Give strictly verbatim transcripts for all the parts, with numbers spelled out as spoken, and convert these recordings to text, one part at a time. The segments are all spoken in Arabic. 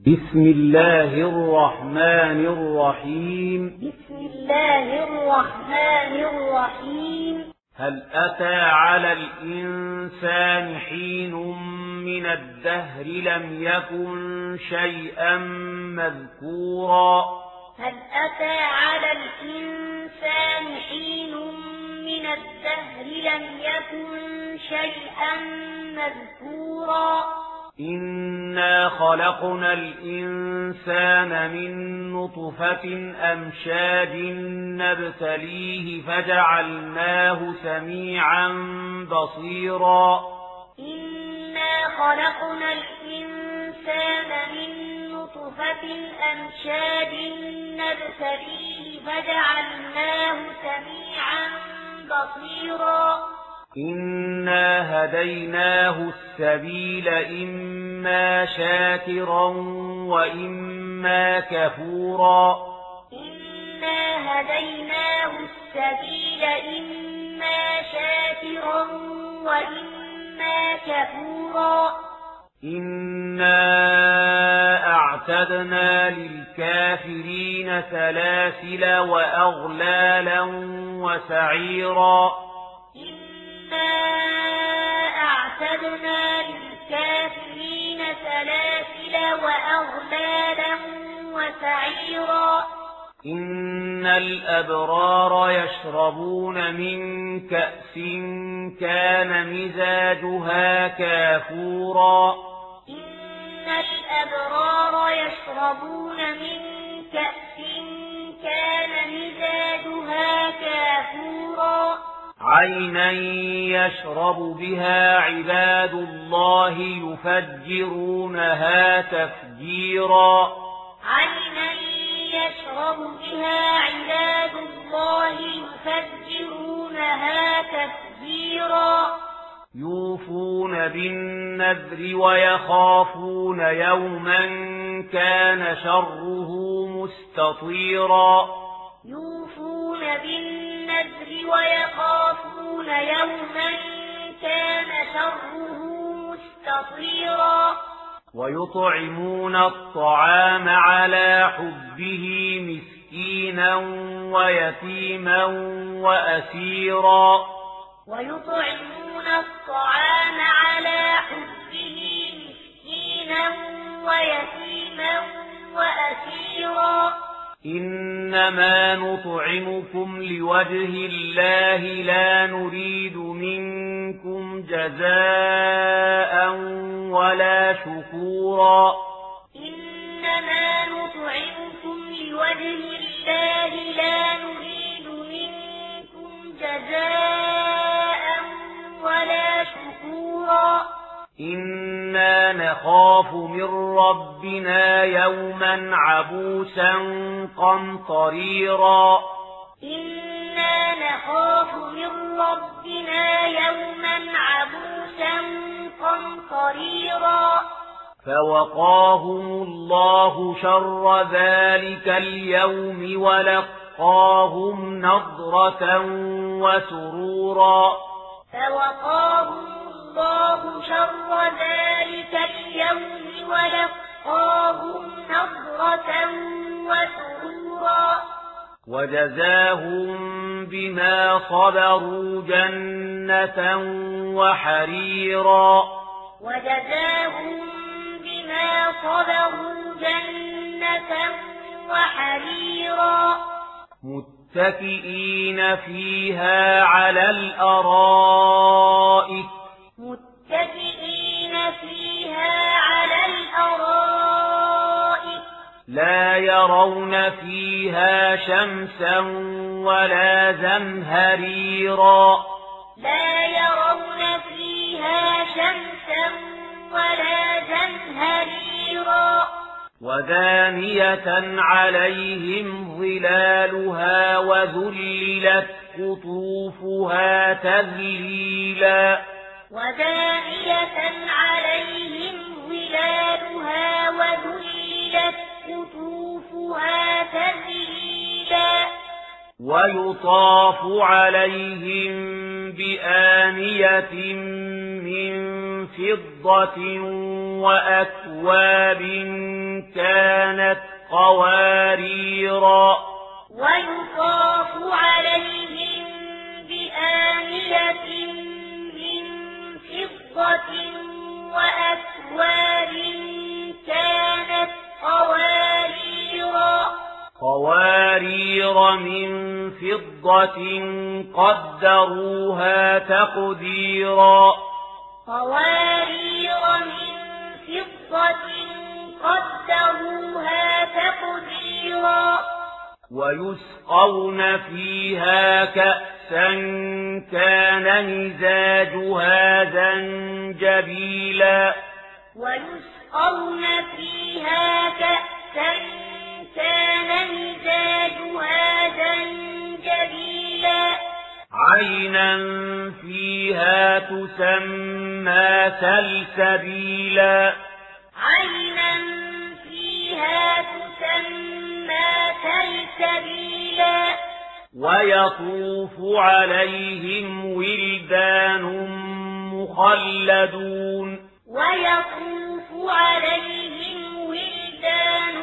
بسم الله الرحمن الرحيم بسم الله الرحمن الرحيم هل أتى على الإنسان حين من الدهر لم يكن شيئا مذكورا هل أتى على الإنسان حين من الدهر لم يكن شيئا مذكورا إنا خلقنا الإنسان من نطفة أمشاج نبتليه فجعلناه سميعا بصيرا إنا خلقنا الإنسان من نطفة أمشاج نبتليه فجعلناه سميعا بصيرا إنا هديناه السبيل إما شاكرا وإما كفورا إنا هديناه السبيل إما شاكرا وإما كفورا إنا أعتدنا للكافرين سلاسل وأغلالا وسعيرا أعتدنا للكافرين سلاسل وأغلالا وسعيرا إن الأبرار يشربون من كأس كان مزاجها كافورا إن الأبرار يشربون من كأس كان مزاجها كافورا عينا يشرب بها عباد الله يفجرونها تفجيرا عينا يشرب بها عباد الله يفجرونها تفجيرا يوفون بالنذر ويخافون يوما كان شره مستطيرا يوفون بالنذر ويخافون يوما كان شره مستطيرا ويطعمون الطعام على حبه مسكينا ويتيما وأسيرا ويطعمون الطعام على حبه مسكينا ويتيما وأسيرا إنما نطعمكم لوجه الله لا نريد منكم جزاء ولا شكورا إنما نطعمكم لوجه الله لا نريد منكم جزاء ولا شكورا إنا نخاف من ربنا يوما عبوسا قمطريرا إنا نخاف من ربنا يوما عبوسا قمطريرا فوقاهم الله شر ذلك اليوم ولقاهم نضرة وسرورا فوقاهم الله شر ذلك اليوم ولقاهم نضرة وسرورا وجزاهم بما صبروا جنة وحريرا وجزاهم بما صبروا جنة وحريرا متكئين فيها على الأرائك متكئين فيها على الأرائك لا يرون فيها شمسا ولا زمهريرا لا يرون فيها شمسا ولا زمهريرا ودانية عليهم ظلالها وذللت قطوفها تذليلا ودانية عليهم ظلالها وذللت قطوفها تذليلا ويطاف عليهم بآنية من فضة وأكواب كانت قواريرا ويطاف عليهم بآنية من فضة وأكواب كانت قواريرا قوارير من فضة قدروها تقديرا قوارير من فضة قدروها تقديرا ويسقون فيها كأسا كان مزاجها زنجبيلا ويسقون فيها كأسا كان مزاجها زنجبيلا عينا فيها تسمى سلسبيلا عينا فيها تسمى سلسبيلا ويطوف عليهم ولدان مخلدون ويطوف عليهم ولدان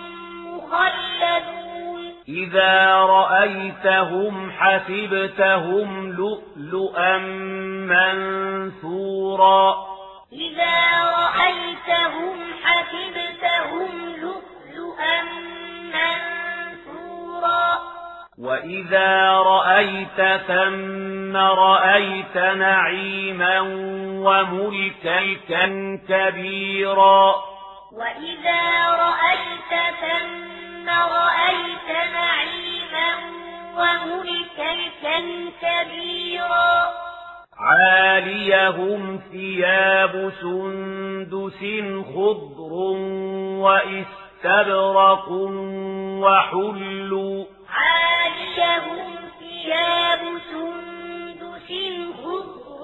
مخلدون إذا رأيتهم حسبتهم لؤلؤا منثورا إذا رأيتهم حسبتهم لؤلؤا منثورا وإذا رأيت ثم رأيت نعيما وملكا كبيرا وإذا رأيت ثم رأيت نعيما وملكا كبيرا عاليهم ثياب سندس خضر وإستبرق وحلوا عاليهم ثياب سندس خضر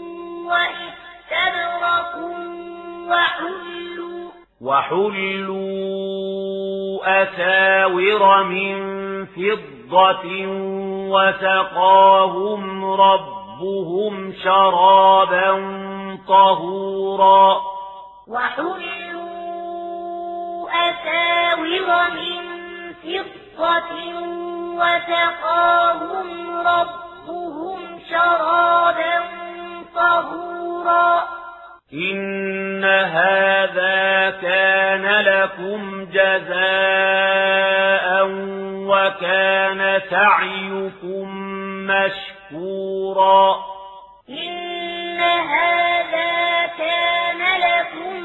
وإستبرق وحلوا وحلوا أساور من فضة وسقاهم ربهم شرابا طهورا وحلوا أساور من فضة وسقاهم ربهم شرابا طهورا إن هذا كان لكم جزاء وكان سعيكم مشكورا إن هذا كان لكم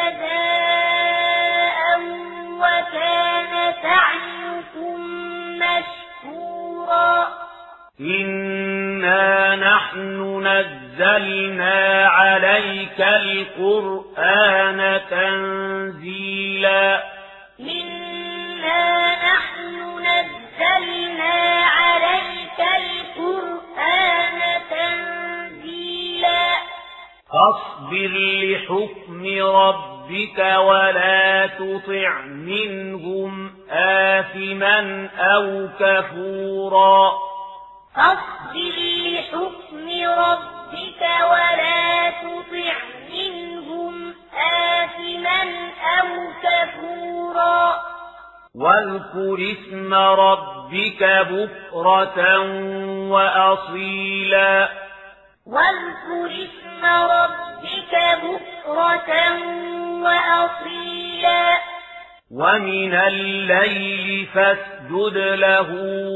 جزاء وكان سعيكم مشكورا إنا نحن نزلنا عليك القرآن تنزيلا إنا نحن نزلنا عليك القرآن تنزيلا فاصبر لحكم ربك ولا تطع منهم آثما أو كفورا فاصبر لحكم ربك ولا تطع منهم آثما أو كفورا واذكر اسم ربك بكرة وأصيلا واذكر اسم ربك بكرة وأصيلا ومن الليل فاسجد له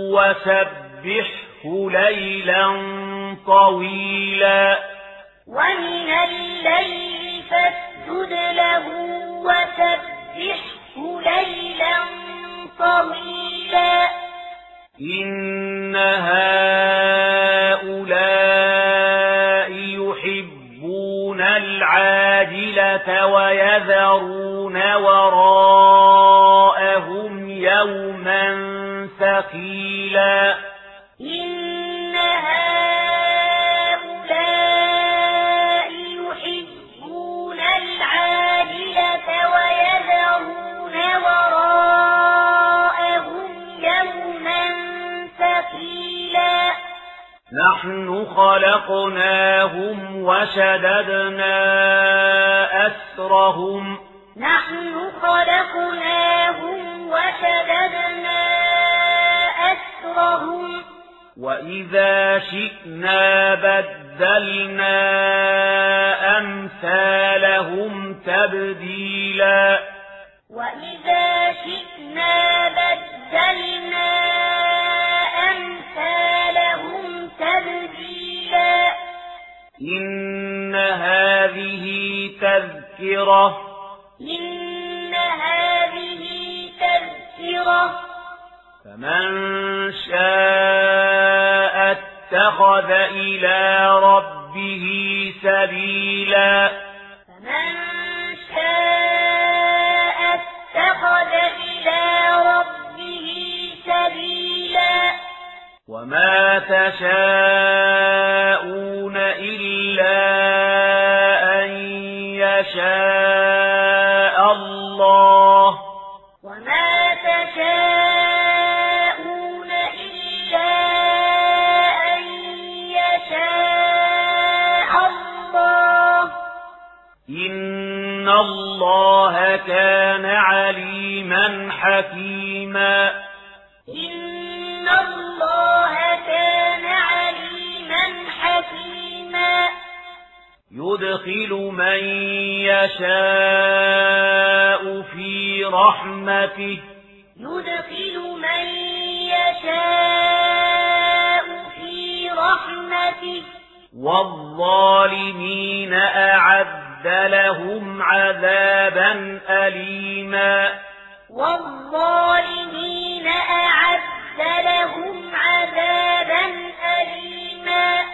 وسبحه ليلا طويلا ومن الليل فاسجد له وسبحه ليلا طويلا إن هؤلاء يحبون العاجلة ويذرون وراءهم يوما ثقيلا إن هؤلاء يحبون العاجلة ويذرون وراءهم يوما ثقيلا نحن خلقناهم وشددنا أسرهم نحن خلقناهم وإذا شئنا بدلنا أمثالهم تبديلا وإذا شئنا بدلنا أمثالهم تبديلا إن هذه تذكرة إن هذه تذكرة فمن شاء اتخذ إلى ربه سبيلا فمن شاء اتخذ إلى ربه سبيلا وما تشاءون إلا أن يشاء الله وما تشاءون إلا أن يشاء الله إن الله كان عليما حكيما إن الله كان عليما حكيما يدخل من يشاء في رحمته يدخل من يشاء في رحمته والظالمين أعد لهم عذابا أليما والظالمين أعد لهم عذابا أليما